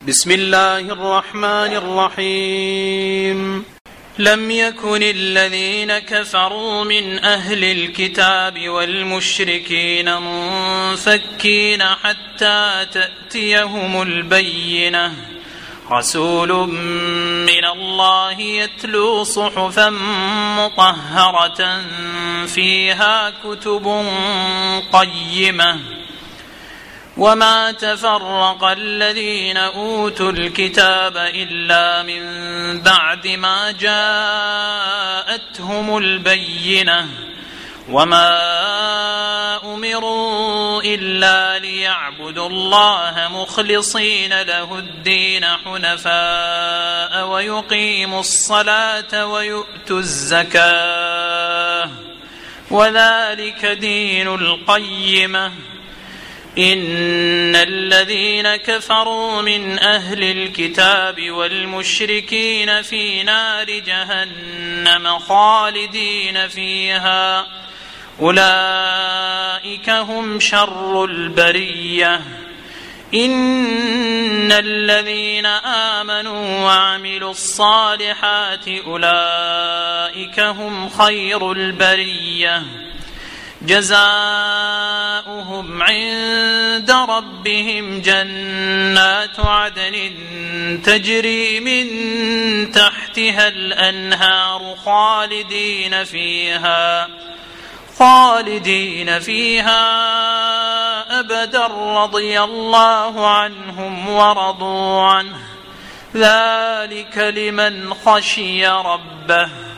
بسم الله الرحمن الرحيم. لم يكن الذين كفروا من أهل الكتاب والمشركين منفكين حتى تأتيهم البينة، رسول من الله يتلو صحفا مطهرة فيها كتب قيمة. وما تفرق الذين أوتوا الكتاب إلا من بعد ما جاءتهم البينة، وما أمروا إلا ليعبدوا الله مخلصين له الدين حنفاء ويقيموا الصلاة ويؤتوا الزكاة، وذلك دين القيمة. إن الذين كفروا من أهل الكتاب والمشركين في نار جهنم خالدين فيها، أولئك هم شر البرية. إن الذين آمنوا وعملوا الصالحات أولئك هم خير البرية، جزاؤهم عند ربهم جنات عدن تجري من تحتها الأنهار خالدين فيها أبدا، رضي الله عنهم ورضوا عنه، ذلك لمن خشي ربه.